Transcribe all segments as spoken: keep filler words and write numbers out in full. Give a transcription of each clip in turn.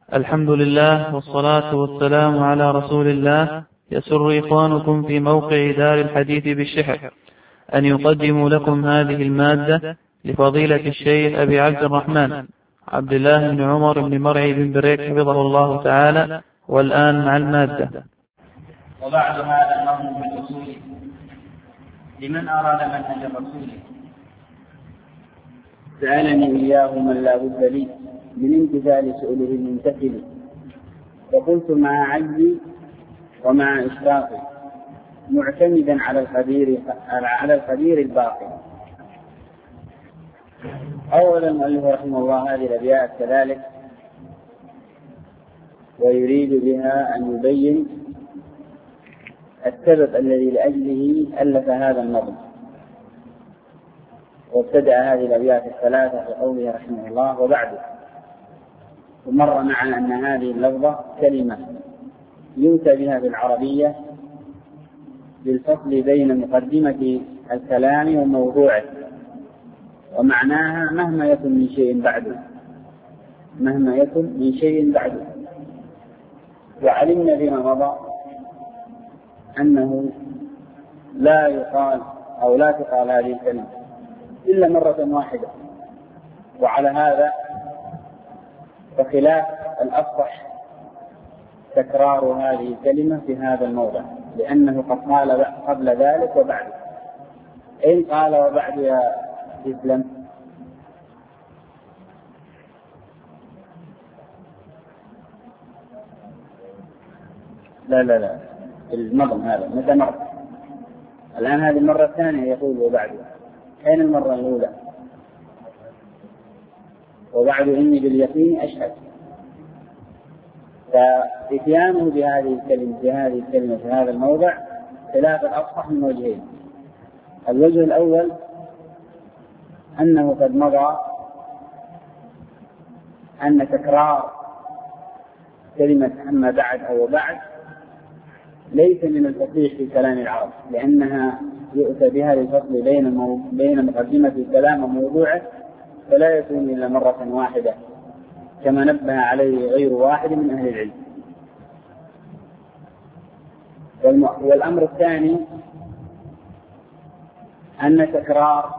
الحمد لله والصلاة والسلام على رسول الله. يسر إخوانكم في موقع دار الحديث بالشحر أن يقدموا لكم هذه المادة لفضيلة الشيخ أبي عبد الرحمن عبد الله بن عمر بن مرعي بن بريك حفظه الله تعالى. والآن مع المادة. وبعد هذا النظم بالأصول لمن أراد منهج الرسول، سألني إياه من لا بد لي من امتثال سؤله الممتثل، وقلت مع عجزي ومع إشفاقي معتمدا على القدير على القدير الباقي. أولا المؤلف رحمه الله هذه الأبيات كذلك، ويريد بها أن يبين السبب الذي لأجله ألف هذا النظم. وابتدأ هذه الأبيات الثلاثة في قوله رحمه الله وبعده. ومر معنا أن هذه اللفظة كلمة يؤتى بها في العربية بالفصل بين مقدمة الكلام وموضوعه، ومعناها مهما يكن من شيء بعده، مهما يكن من شيء بعده. وعلمنا فيما مضى أنه لا يقال أو لا تقال هذه الكلمة إلا مرة واحدة، وعلى هذا فخلاف الأفصح تكرار هذه الكلمة في هذا الموضع، لأنه قد قال قبل ذلك وبعد. إن قال وبعد يا إسلام لا لا لا النظم هذا متى مر؟ الآن هذه المرة الثانية يقول وبعد. أين المرة الأولى؟ وبعد إني باليقين أشهد. فإتيانه بهذه الكلمة بهذه الكلمة في هذا الموضع خلاف الأفصح من وجهين. الوجه الأول أنه قد مضى أن تكرار كلمة أما بعد أو بعد ليس من الفصيح في كلام العرب، لأنها يؤتى بها للفصل بين مو... بين مقدمة الكلام وموضوعه، فلا يكون إلا مرة واحدة كما نبه عليه غير واحد من أهل العلم. والم... والأمر الثاني أن تكرار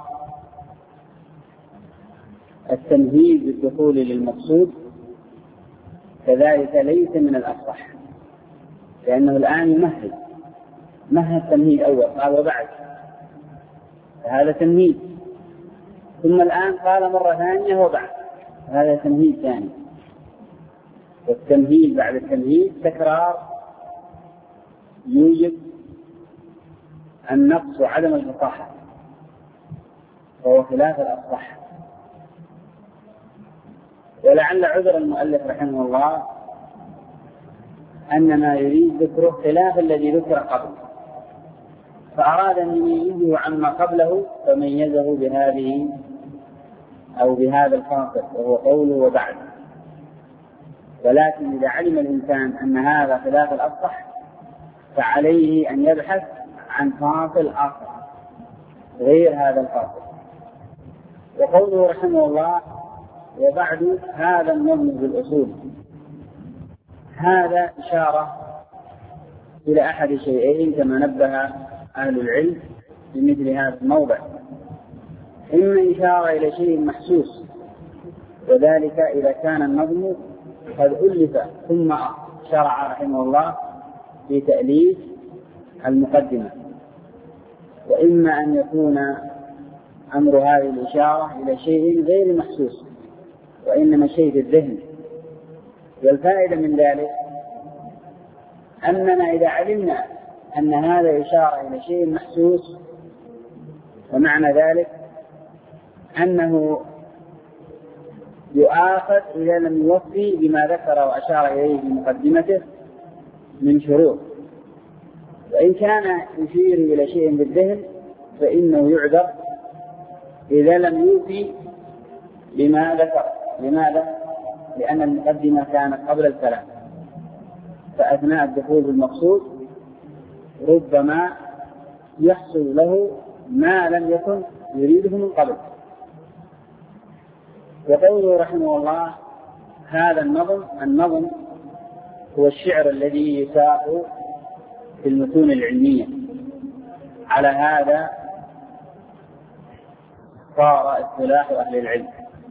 التمهيد بالدخول للمقصود كذلك ليس من الأفصح، لأنه الآن يمهد مهد تمهيد أول قال وبعد، هذا تمهيد، ثم الآن قال مرة ثانية وبعد، هذا تمهيد ثاني. والتمهيد بعد التمهيد تكرار يوجب النقص وعدم الفصاحة، وهو خلاف الأصح. ولعل عذر المؤلف رحمه الله أن ما يريد ذكره خلاف الذي ذكر قبل، فأراد أن يميزه عما قبله فميزه بهذه أو بهذا الفاصل وهو قوله وبعد. ولكن إذا علم الإنسان أن هذا خلاف الأصح فعليه أن يبحث عن فاصل آخر غير هذا الفاصل. وقوله رحمه الله وبعد هذا النظم بالأصول، هذا إشارة إلى أحد شيئين كما نبه أهل العلم في مثل هذا الموضع. إما إشارة إلى شيء محسوس، وذلك إذا كان النظم قد ألف ثم شرع رحمه الله في تأليف المقدمة. وإما أن يكون أمر هذه الإشارة إلى شيء غير محسوس وإنما شيء في الذهن. والفائدة من ذلك أننا إذا علمنا أن هذا إشارة إلى شيء محسوس، ومعنى ذلك أنه يؤاخذ إذا لم يوفي بما ذكر وأشار إليه في مقدمته من شروط. وإن كان يشير إلى شيء بالذهن فإنه يعذر إذا لم يوفي بما ذكر. لماذا؟ لأن المقدمة كانت قبل الكلام، فأثناء الدخول بالمقصود ربما يحصل له ما لم يكن يريده من قبل. وقوله رحمه الله هذا النظم النظم هو الشعر الذي يساق في المتون العلمية. على هذا صار اصطلاح أهل العلم.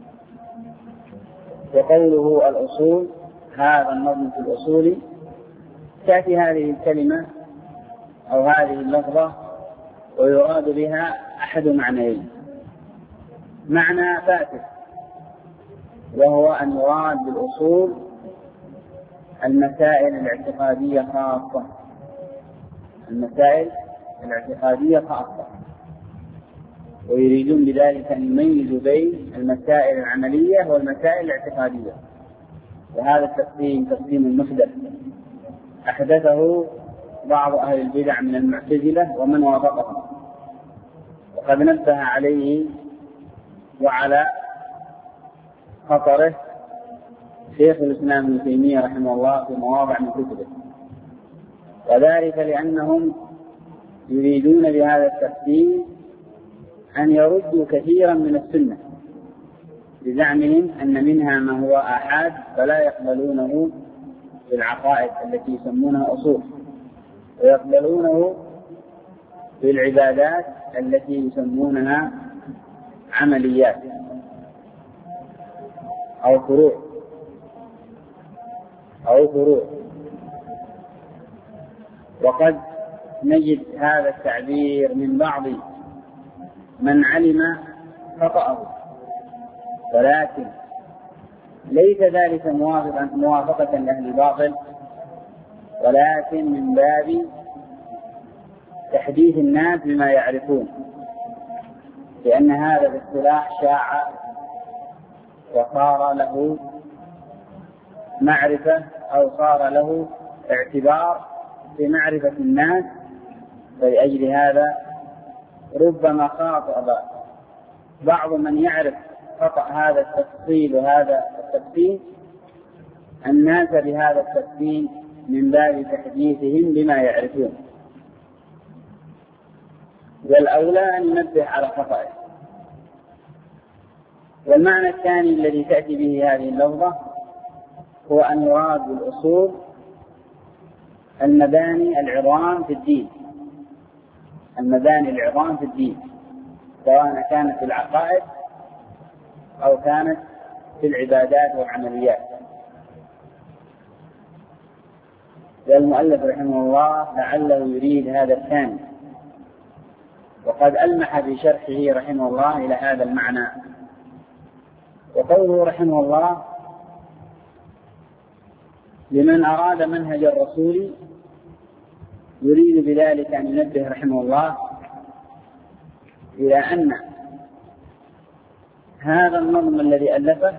وقوله الأصول، هذا النظم في الأصول، تأتي هذه الكلمة أو هذه اللفظة ويراد بها أحد معنيين: معنى فاسد، وهو أن يراد بالأصول المسائل الاعتقادية خاصة، المسائل الاعتقادية خاصة، ويريدون بذلك أن يميزوا بين المسائل العملية والمسائل الاعتقادية. وهذا التقسيم تقسيم محدث أحدثه بعض أهل البدع من المعتزلة ومن وافقهم، وقد نبه عليه وعلى خطره شيخ الإسلام ابن تيمية رحمه الله في مواضع من كتبه، وذلك لأنهم يريدون بهذا التقسيم أن يردوا كثيرا من السنة بزعمهم أن منها ما هو آحاد فلا يقبلونه في العقائد التي يسمونها أصول، ويقبلونه في العبادات التي يسمونها عمليات أو فروع أو فروع. وقد نجد هذا التعبير من بعض من علم خطأه، ولكن ليس ذلك موافقا موافقة لأهل الباطل، ولكن من باب تحديث الناس بما يعرفون، لأن هذا الاصطلاح شاع وصار له معرفة أو صار له اعتبار في معرفة الناس. فلأجل هذا ربما خاطب بعض من يعرف خطأ هذا التفصيل وهذا التقسيم الناس بهذا التقسيم من باب تحديثهم بما يعرفون، والأولى أن ننبه على خطأه. والمعنى الثاني الذي تأتي به هذه اللفظة هو أن يراد بالأصول المباني العظام في الدين، المباني العظام في الدين، سواء كانت في العقائد أو كانت في العبادات والعمليات. والمؤلف رحمه الله لعله يريد هذا الثاني، وقد ألمح في شرحه رحمه الله إلى هذا المعنى. وقوله رحمه الله: لمن أراد منهج الرسول، يريد بذلك أن ينبه رحمه الله إلى أن هذا النظم الذي ألفه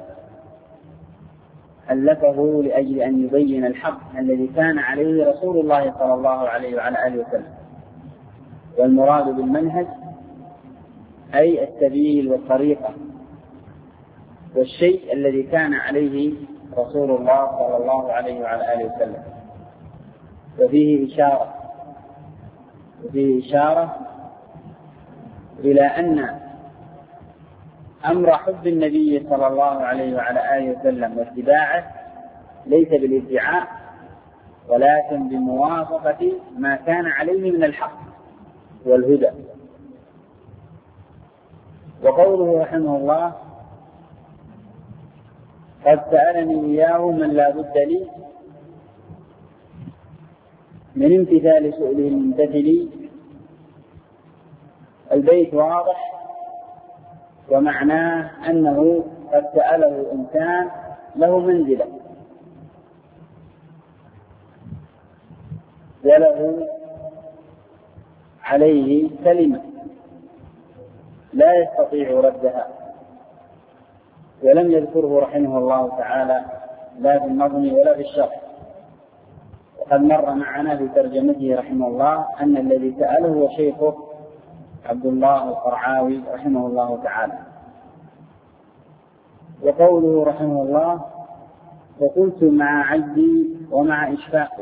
ألفه لأجل أن يبين الحق الذي كان عليه رسول الله صلى الله عليه وعلى آله وسلم. والمراد بالمنهج أي السبيل والطريقة والشيء الذي كان عليه رسول الله صلى الله عليه وعلى آله وسلم. وفيه إشارة وفيه إشارة إلى أن أمر حب النبي صلى الله عليه وعلى آله وسلم واتباعه ليس بالادعاء، ولكن بموافقة ما كان عليه من الحق والهدى. وقوله رحمه الله: قد سألني إياه من لا بد لي من امتثال سؤله الممتثل. البيت واضح، ومعناه أنه قد سأله إنسان له منزلة وله عليه كلمة لا يستطيع ردها، ولم يذكره رحمه الله تعالى لا في النظم ولا في الشرح. وقد مر معنا في ترجمته رحمه الله أن الذي سأله هو شيخه عبد الله القرعاوي رحمه الله تعالى. وقوله رحمه الله: وقلت مع عجزي ومع إشفاقي.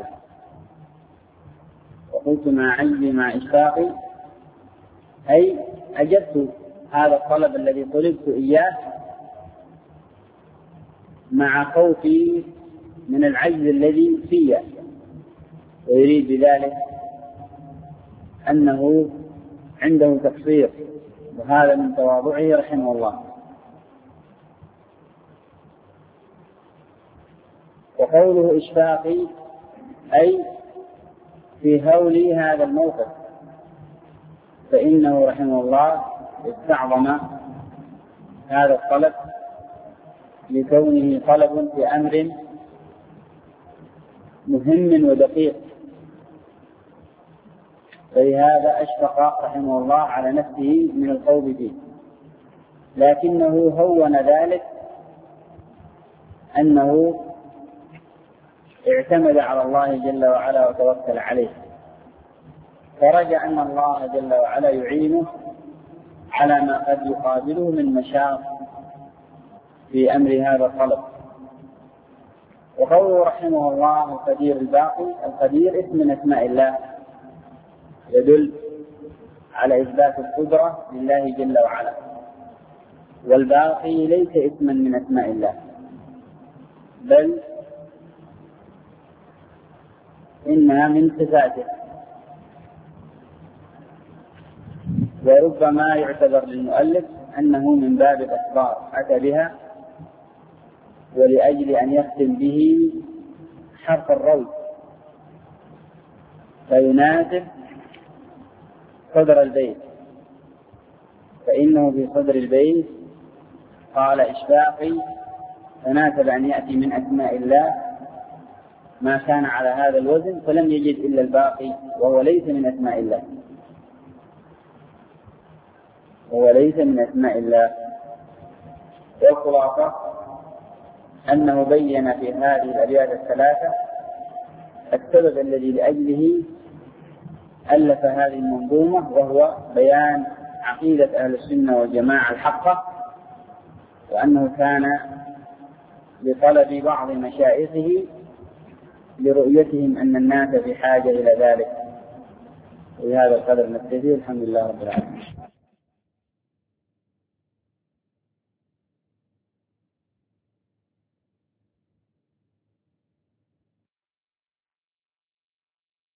وقلت مع عجزي مع إشفاقي أي أجبت هذا الطلب الذي طلبت إياه مع خوفي من العجز الذي فيه، ويريد بذلك أنه عنده تقصير، وهذا من تواضعه رحمه الله. وقوله إشفاقي أي في هول هذا الموقف، فإنه رحمه الله استعظم هذا الطلب لكونه طلب في أمر مهم ودقيق، فلهذا أشفق رحمه الله على نفسه من الخوض فيه، لكنه هون ذلك أنه اعتمد على الله جل وعلا وتوكل عليه، فرجى أن الله جل وعلا يعينه على ما قد يقابله من مشاق في أمر هذا الطلب. وقوله رحمه الله القدير الباقي، القدير اسم من أسماء الله يدل على إثبات القدرة لله جل وعلا، والباقي ليس اسما من أسماء الله، بل إنها من صفاته، وربما يعتبر للمؤلف أنه من باب الأخبار أتى بها ولأجل أن يختم به حرف الروي فيناسب صدر البيت، فإنه في صدر البيت قال إشفاقي، فناسب أن يأتي من أسماء الله ما كان على هذا الوزن، فلم يجد إلا الباقي وهو ليس من أسماء الله وهو ليس من أسماء الله. والخلاصة أنه بين في هذه الأبيات الثلاثة السبب الذي لأجله ألف هذه المنظومة، وهو بيان عقيدة أهل السنة والجماعة الحقة، وأنه كان لطلب بعض مشايخه لرؤيتهم أن الناس بحاجة إلى ذلك. وبهذا القدر نكتفي، الحمد لله رب العالمين.